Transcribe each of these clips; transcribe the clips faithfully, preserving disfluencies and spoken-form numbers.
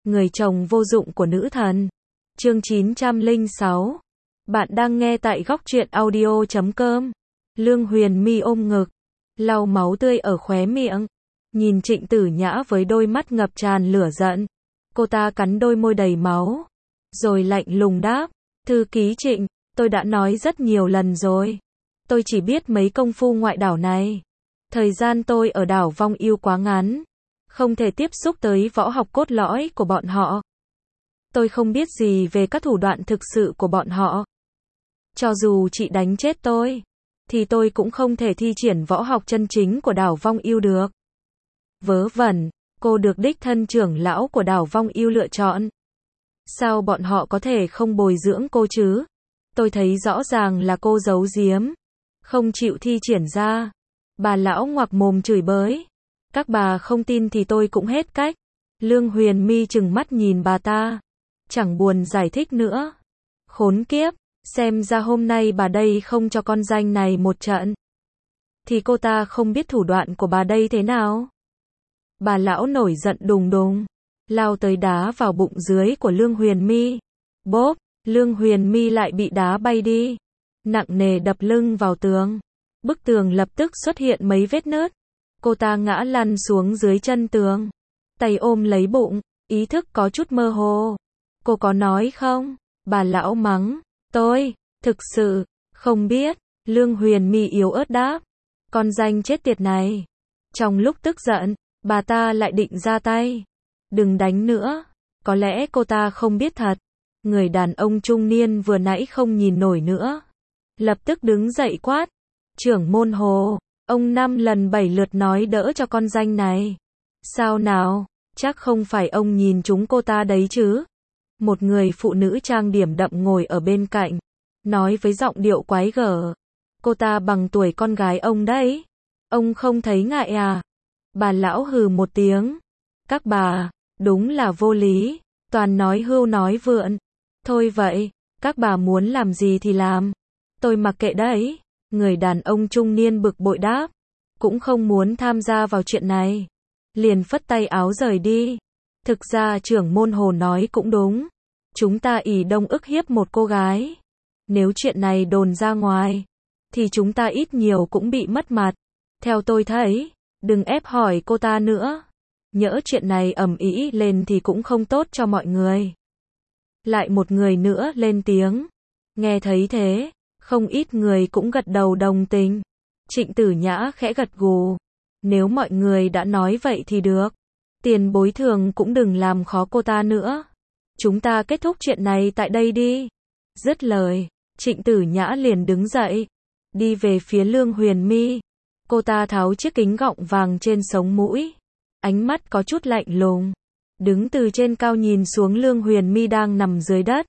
người chồng vô dụng của nữ thần. Chương chín trăm lẻ sáu. Bạn đang nghe tại góc truyện audio chấm com. Lương Huyền My ôm ngực, lau máu tươi ở khóe miệng, nhìn Trịnh Tử Nhã với đôi mắt ngập tràn lửa giận. Cô ta cắn đôi môi đầy máu, rồi lạnh lùng đáp, thư ký Trịnh, tôi đã nói rất nhiều lần rồi. Tôi chỉ biết mấy công phu ngoại đảo này. Thời gian tôi ở đảo Vong Yêu quá ngắn, không thể tiếp xúc tới võ học cốt lõi của bọn họ. Tôi không biết gì về các thủ đoạn thực sự của bọn họ. Cho dù chị đánh chết tôi, thì tôi cũng không thể thi triển võ học chân chính của đảo Vong Yêu được. Vớ vẩn, cô được đích thân trưởng lão của đảo Vong Yêu lựa chọn. Sao bọn họ có thể không bồi dưỡng cô chứ? Tôi thấy rõ ràng là cô giấu giếm, không chịu thi triển ra. Bà lão ngoạc mồm chửi bới. Các bà không tin thì tôi cũng hết cách. Lương Huyền My trừng mắt nhìn bà ta, chẳng buồn giải thích nữa. Khốn kiếp, xem ra hôm nay bà đây không cho con danh này một trận, thì cô ta không biết thủ đoạn của bà đây thế nào. Bà lão nổi giận đùng đùng, lao tới đá vào bụng dưới của Lương Huyền My. Bốp, Lương Huyền My lại bị đá bay đi, nặng nề đập lưng vào tường. Bức tường lập tức xuất hiện mấy vết nứt. Cô ta ngã lăn xuống dưới chân tường, tay ôm lấy bụng, ý thức có chút mơ hồ. Cô có nói không? Bà lão mắng. Tôi, thực sự, không biết. Lương Huyền My yếu ớt đáp. Con danh chết tiệt này. Trong lúc tức giận, bà ta lại định ra tay. Đừng đánh nữa. Có lẽ cô ta không biết thật. Người đàn ông trung niên vừa nãy không nhìn nổi nữa, lập tức đứng dậy quát. Trưởng môn Hồ, ông năm lần bảy lượt nói đỡ cho con danh này. Sao nào, chắc không phải ông nhìn chúng cô ta đấy chứ? Một người phụ nữ trang điểm đậm ngồi ở bên cạnh, nói với giọng điệu quái gở. Cô ta bằng tuổi con gái ông đấy. Ông không thấy ngại à? Bà lão hừ một tiếng. Các bà, đúng là vô lý, toàn nói hưu nói vượn. Thôi vậy, các bà muốn làm gì thì làm. Tôi mặc kệ đấy. Người đàn ông trung niên bực bội đáp, cũng không muốn tham gia vào chuyện này, liền phất tay áo rời đi. Thực ra trưởng môn Hồ nói cũng đúng, chúng ta ỷ đông ức hiếp một cô gái, nếu chuyện này đồn ra ngoài, thì chúng ta ít nhiều cũng bị mất mặt. Theo tôi thấy, đừng ép hỏi cô ta nữa, nhỡ chuyện này ầm ĩ lên thì cũng không tốt cho mọi người. Lại một người nữa lên tiếng, nghe thấy thế, không ít người cũng gật đầu đồng tình. Trịnh Tử Nhã khẽ gật gù. Nếu mọi người đã nói vậy thì được. Tiền bồi thường cũng đừng làm khó cô ta nữa. Chúng ta kết thúc chuyện này tại đây đi. Dứt lời, Trịnh Tử Nhã liền đứng dậy, đi về phía Lương Huyền My. Cô ta tháo chiếc kính gọng vàng trên sống mũi, ánh mắt có chút lạnh lùng, đứng từ trên cao nhìn xuống Lương Huyền My đang nằm dưới đất.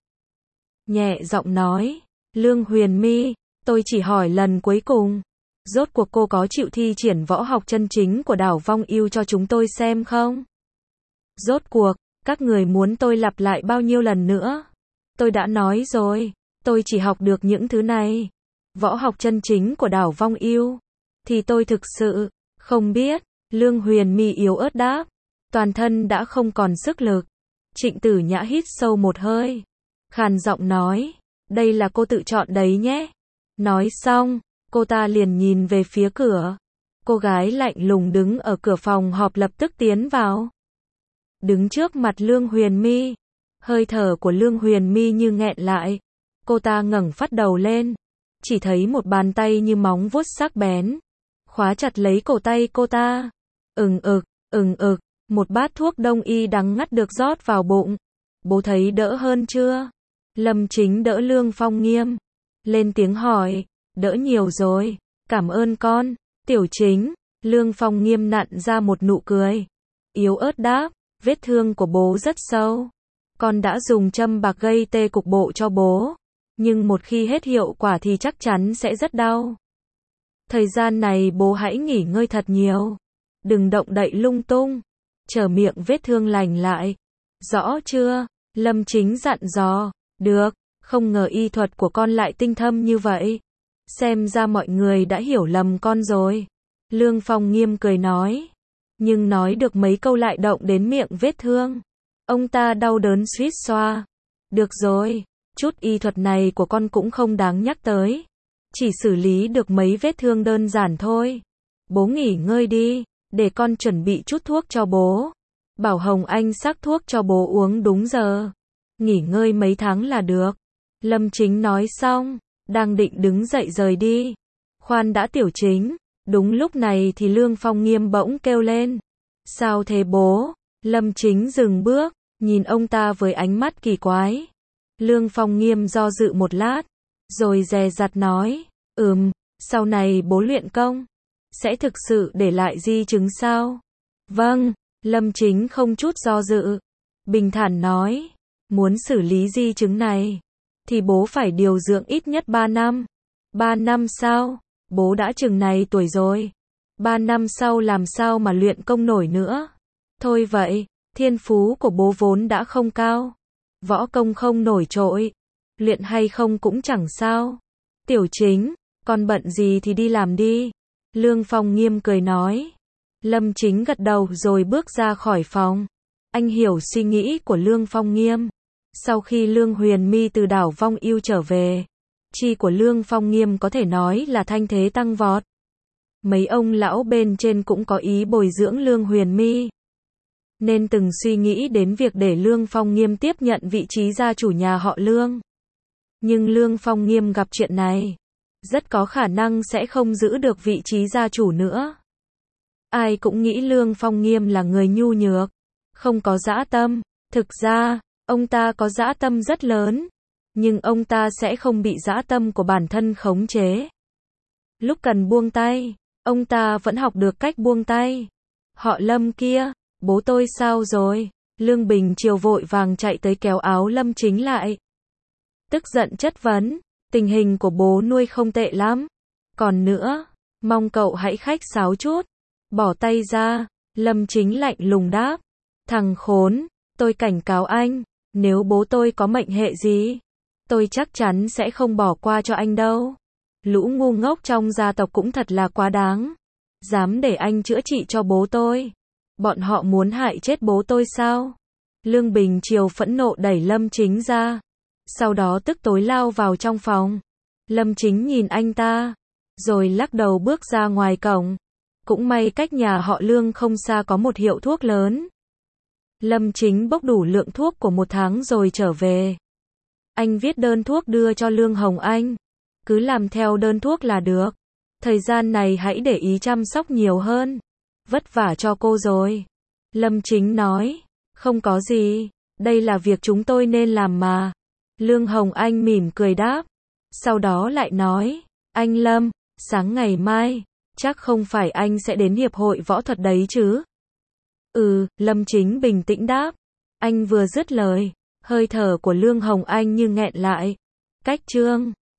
Nhẹ giọng nói, Lương Huyền My, tôi chỉ hỏi lần cuối cùng, rốt cuộc cô có chịu thi triển võ học chân chính của đảo Vong Yêu cho chúng tôi xem không? Rốt cuộc, các người muốn tôi lặp lại bao nhiêu lần nữa? Tôi đã nói rồi, tôi chỉ học được những thứ này. Võ học chân chính của đảo Vong Yêu, thì tôi thực sự không biết. Lương Huyền My yếu ớt đáp, toàn thân đã không còn sức lực. Trịnh Tử Nhã hít sâu một hơi, khàn giọng nói, đây là cô tự chọn đấy nhé. Nói xong, cô ta liền nhìn về phía cửa. Cô gái lạnh lùng đứng ở cửa phòng họp lập tức tiến vào. Đứng trước mặt Lương Huyền My, hơi thở của Lương Huyền My như nghẹn lại. Cô ta ngẩng phát đầu lên, chỉ thấy một bàn tay như móng vuốt sắc bén, khóa chặt lấy cổ tay cô ta. Ừng ực, ừng ực, một bát thuốc đông y đắng ngắt được rót vào bụng. Bố thấy đỡ hơn chưa? Lâm Chính đỡ Lương Phong Nghiêm, lên tiếng hỏi, đỡ nhiều rồi, cảm ơn con. Tiểu Chính, Lương Phong Nghiêm nặn ra một nụ cười, yếu ớt đáp, vết thương của bố rất sâu. Con đã dùng châm bạc gây tê cục bộ cho bố, nhưng một khi hết hiệu quả thì chắc chắn sẽ rất đau. Thời gian này bố hãy nghỉ ngơi thật nhiều, đừng động đậy lung tung, chờ miệng vết thương lành lại. Rõ chưa? Lâm Chính dặn dò. Được, không ngờ y thuật của con lại tinh thâm như vậy. Xem ra mọi người đã hiểu lầm con rồi. Lương Phong Nghiêm cười nói. Nhưng nói được mấy câu lại động đến miệng vết thương. Ông ta đau đớn suýt xoa. Được rồi, chút y thuật này của con cũng không đáng nhắc tới. Chỉ xử lý được mấy vết thương đơn giản thôi. Bố nghỉ ngơi đi, để con chuẩn bị chút thuốc cho bố. Bảo Hồng Anh sắc thuốc cho bố uống đúng giờ. Nghỉ ngơi mấy tháng là được. Lâm Chính nói xong, đang định đứng dậy rời đi. Khoan đã Tiểu Chính. Đúng lúc này thì Lương Phong Nghiêm bỗng kêu lên. Sao thế bố? Lâm Chính dừng bước, nhìn ông ta với ánh mắt kỳ quái. Lương Phong Nghiêm do dự một lát, rồi dè dặt nói, ừm, sau này bố luyện công, sẽ thực sự để lại di chứng sao? Vâng, Lâm Chính không chút do dự, bình thản nói, muốn xử lý di chứng này, thì bố phải điều dưỡng ít nhất ba năm. ba năm sao? Bố đã chừng này tuổi rồi. ba năm sau làm sao mà luyện công nổi nữa? Thôi vậy, thiên phú của bố vốn đã không cao. Võ công không nổi trội. Luyện hay không cũng chẳng sao. Tiểu Chính, con bận gì thì đi làm đi. Lương Phong Nghiêm cười nói. Lâm Chính gật đầu rồi bước ra khỏi phòng. Anh hiểu suy nghĩ của Lương Phong Nghiêm. Sau khi Lương Huyền My từ đảo Vong Ưu trở về, chi của Lương Phong Nghiêm có thể nói là thanh thế tăng vọt. Mấy ông lão bên trên cũng có ý bồi dưỡng Lương Huyền My, nên từng suy nghĩ đến việc để Lương Phong Nghiêm tiếp nhận vị trí gia chủ nhà họ Lương. Nhưng Lương Phong Nghiêm gặp chuyện này, rất có khả năng sẽ không giữ được vị trí gia chủ nữa. Ai cũng nghĩ Lương Phong Nghiêm là người nhu nhược, không có dã tâm. Thực ra, ông ta có dã tâm rất lớn, nhưng ông ta sẽ không bị dã tâm của bản thân khống chế. Lúc cần buông tay, ông ta vẫn học được cách buông tay. Họ Lâm kia, bố tôi sao rồi? Lương Bình Triều vội vàng chạy tới kéo áo Lâm Chính lại. Tức giận chất vấn, tình hình của bố nuôi không tệ lắm. Còn nữa, mong cậu hãy khách sáo chút. Bỏ tay ra, Lâm Chính lạnh lùng đáp. Thằng khốn, tôi cảnh cáo anh, nếu bố tôi có mệnh hệ gì, tôi chắc chắn sẽ không bỏ qua cho anh đâu. Lũ ngu ngốc trong gia tộc cũng thật là quá đáng. Dám để anh chữa trị cho bố tôi. Bọn họ muốn hại chết bố tôi sao? Lương Bình Triều phẫn nộ đẩy Lâm Chính ra. Sau đó tức tối lao vào trong phòng. Lâm Chính nhìn anh ta, rồi lắc đầu bước ra ngoài cổng. Cũng may cách nhà họ Lương không xa có một hiệu thuốc lớn. Lâm Chính bốc đủ lượng thuốc của một tháng rồi trở về. Anh viết đơn thuốc đưa cho Lương Hồng Anh. Cứ làm theo đơn thuốc là được. Thời gian này hãy để ý chăm sóc nhiều hơn. Vất vả cho cô rồi. Lâm Chính nói. Không có gì. Đây là việc chúng tôi nên làm mà. Lương Hồng Anh mỉm cười đáp. Sau đó lại nói. Anh Lâm, sáng ngày mai, chắc không phải anh sẽ đến hiệp hội võ thuật đấy chứ? Ừ, Lâm Chính bình tĩnh đáp. Anh vừa dứt lời, hơi thở của Lương Hồng Anh như nghẹn lại. Cách chương